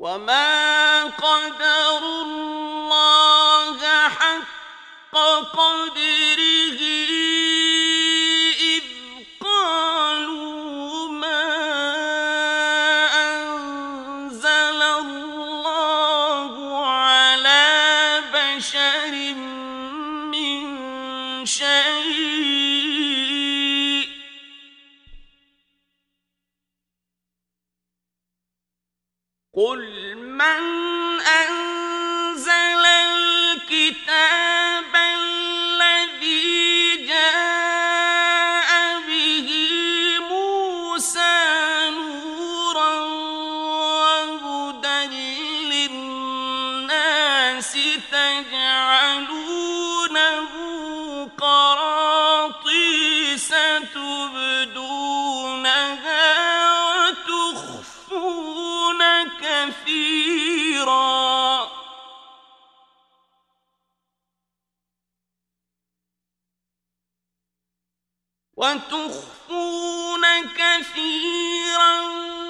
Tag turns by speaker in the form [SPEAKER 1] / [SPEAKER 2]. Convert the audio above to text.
[SPEAKER 1] وما قدروا الله حق قدره إذ قالوا ما أنزل الله على بشر من شيء قل من أنزل الكتاب الذي جاء به موسى نورا وهدى للناس تجعلونه قراطيس تبدونها وتخفون كثيرا